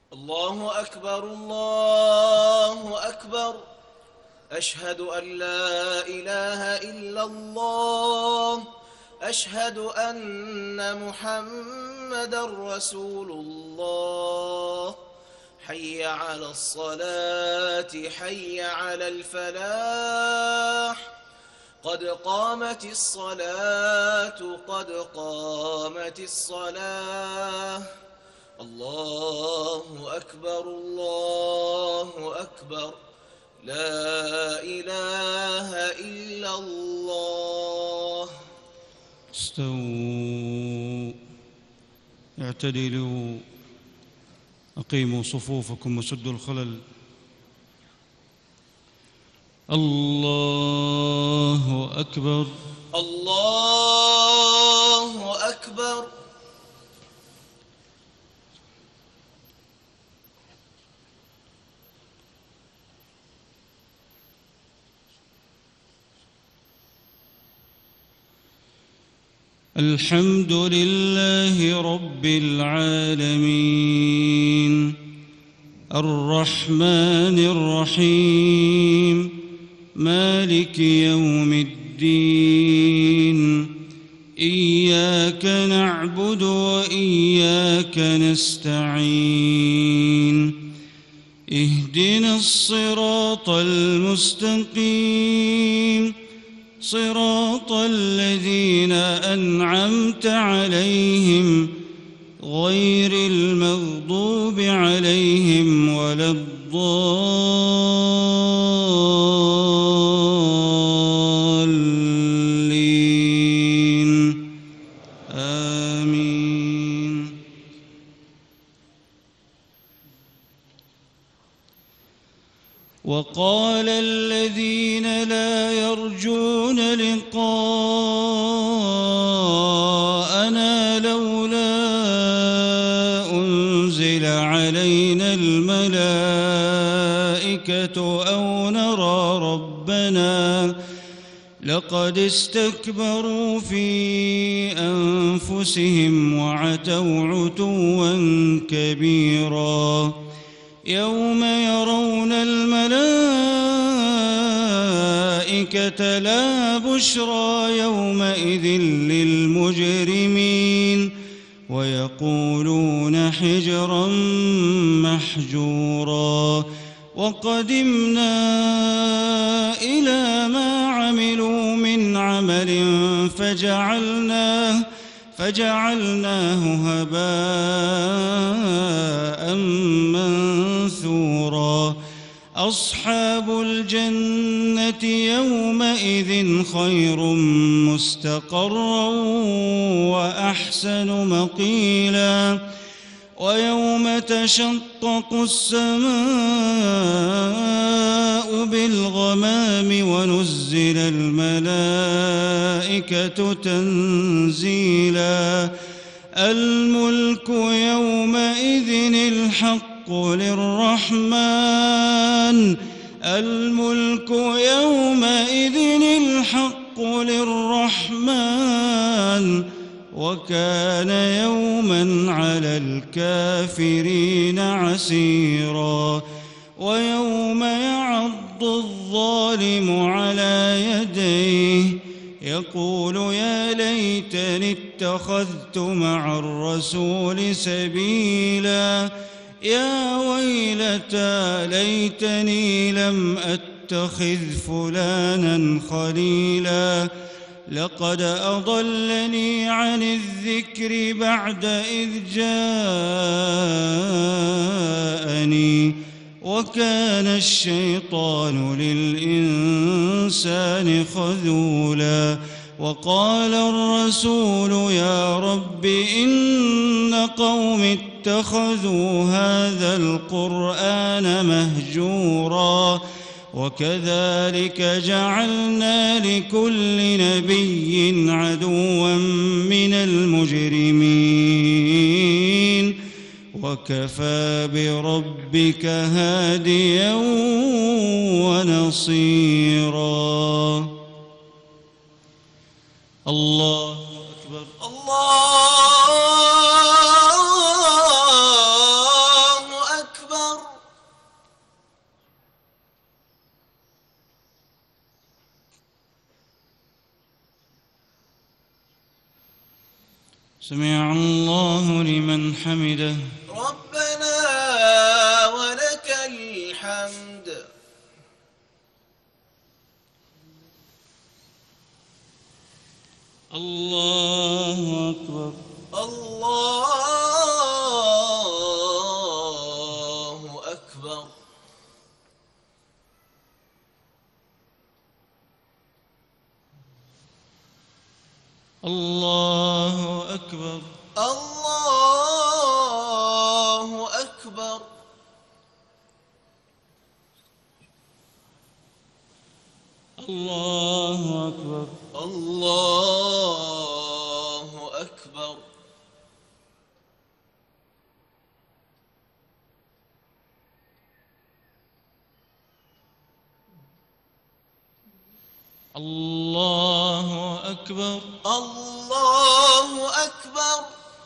الله أكبر الله أكبر. أشهد أن لا إله إلا الله. أشهد أن محمدًا رسول الله. حي على الصلاة حي على الفلاح. قد قامت الصلاة قد قامت الصلاة. الله أكبر الله أكبر. لا إله إلا الله. استووا، اعتدلوا، أقيموا صفوفكم وسدوا الخلل. الله أكبر الله أكبر. الحمد لله رب العالمين الرحمن الرحيم مالك يوم الدين. إياك نعبد وإياك نستعين. اهدنا الصراط المستقيم صراط الذين أنعمت عليهم غير المغضوب عليهم ولا الضالين. آمين. وقال الذين لا يرجون لقاءنا لولا أنزل علينا الملائكة أو نرى ربنا لقد استكبروا في أنفسهم وعتوا عتوا كبيرا. يوم يرون الملائكة لا بشرى يومئذ للمجرمين ويقولون حجرا محجورا. وقدمنا إلى ما عملوا من عمل فجعلناه هباء منثورا. أصحاب الجنة يومئذ خير مستقرا وأحسن مقيلا. ويوم تشقق السماء بالغمام ونزل الملائكة تنزيلا. الملك يومئذ الحق للرحمن. الملك يومئذ الحق للرحمن وكان يوما على الكافرين عسيرا. ويوم يعض الظالم على يديه يقول يا ليتني اتخذت مع الرسول سبيلا. يا ويلتى ليتني لم أتخذ فلانا خليلا. لقد أضلني عن الذكر بعد إذ جاءني وكان الشيطان للإنسان خذولا. وقال الرسول يا رب إن قوم اتخذوا هذا القرآن مهجورا. وكذلك جعلنا لكل نبي عدوا من المجرمين وكفى بربك هاديا ونصيرا. الله أكبر الله سمع الله لمن حمده. ربنا ولك الحمد. الله أكبر. الله أكبر. الله أكبر. الله أكبر. الله أكبر. الله أكبر. الله أكبر. الله أكبر.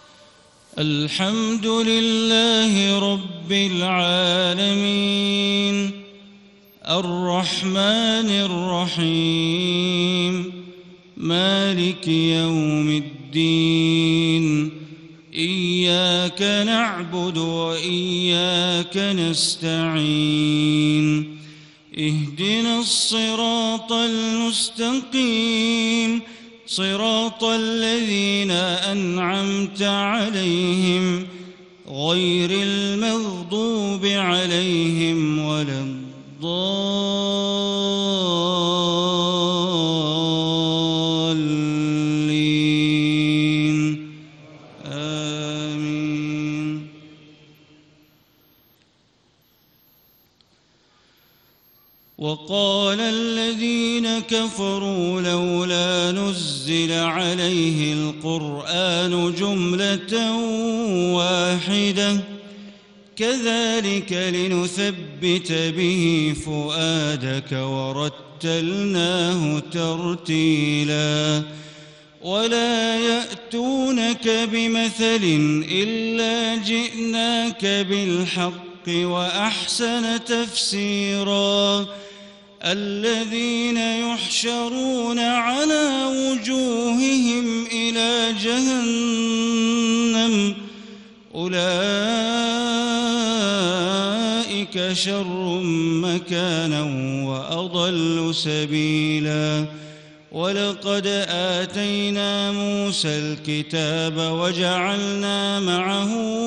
الحمد لله رب العالمين الرحمن الرحيم مالك يوم الدين إياك نعبد وإياك نستعين اهدنا الصراط المستقيم صراط الذين أنعمت عليهم غير المغضوب عليهم ولا الضالين آمين. وقال الذين كفروا لولا نزل عليه القرآن جملة واحدة كذلك لنثبت به فؤادك ورتلناه ترتيلا ولا يأتونك بمثل إلا جئناك بالحق وأحسن تفسيرا الذين يحشرون على وجوههم إلى جهنم أولئك شر مكانا وأضل سبيلا ولقد آتينا موسى الكتاب وجعلنا معه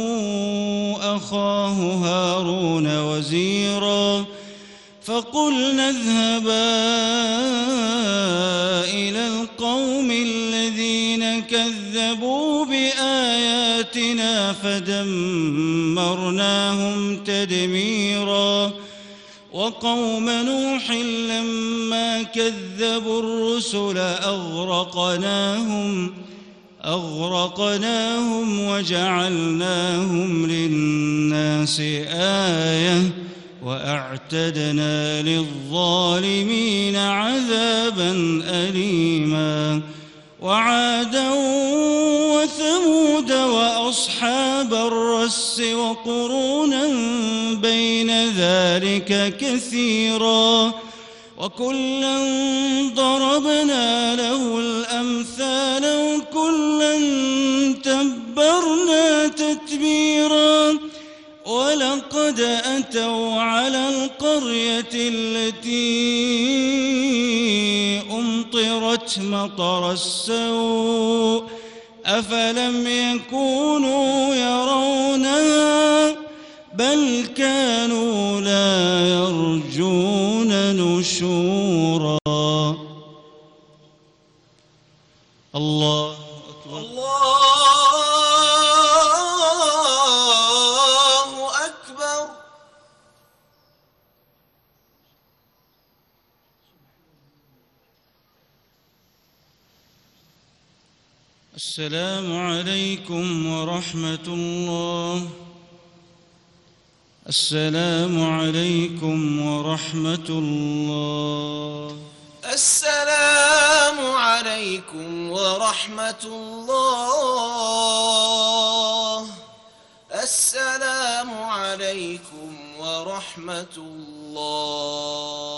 أخاه هارون وزيرا فقلنا اذهبا إلى القوم الذين كذبوا بآياتنا فدمرناهم تدميرا وقوم نوح لما كذبوا الرسل أغرقناهم وجعلناهم للناس آية وأعتدنا للظالمين عذابا أليما وعادا وثمود وأصحاب الرس وقرونا بين ذلك كثيرا وكلا ضربنا له الأمثال وكلا تبرنا تتبيرا ولقد أتوا على القرية التي أمطرت مطر السوء أفلم يكونوا يرونها بل كانوا لا يرجون نشورا. الله أكبر. الله أكبر. السلام عليكم ورحمة الله. السلام عليكم ورحمة الله. السلام عليكم ورحمة الله. السلام عليكم ورحمة الله.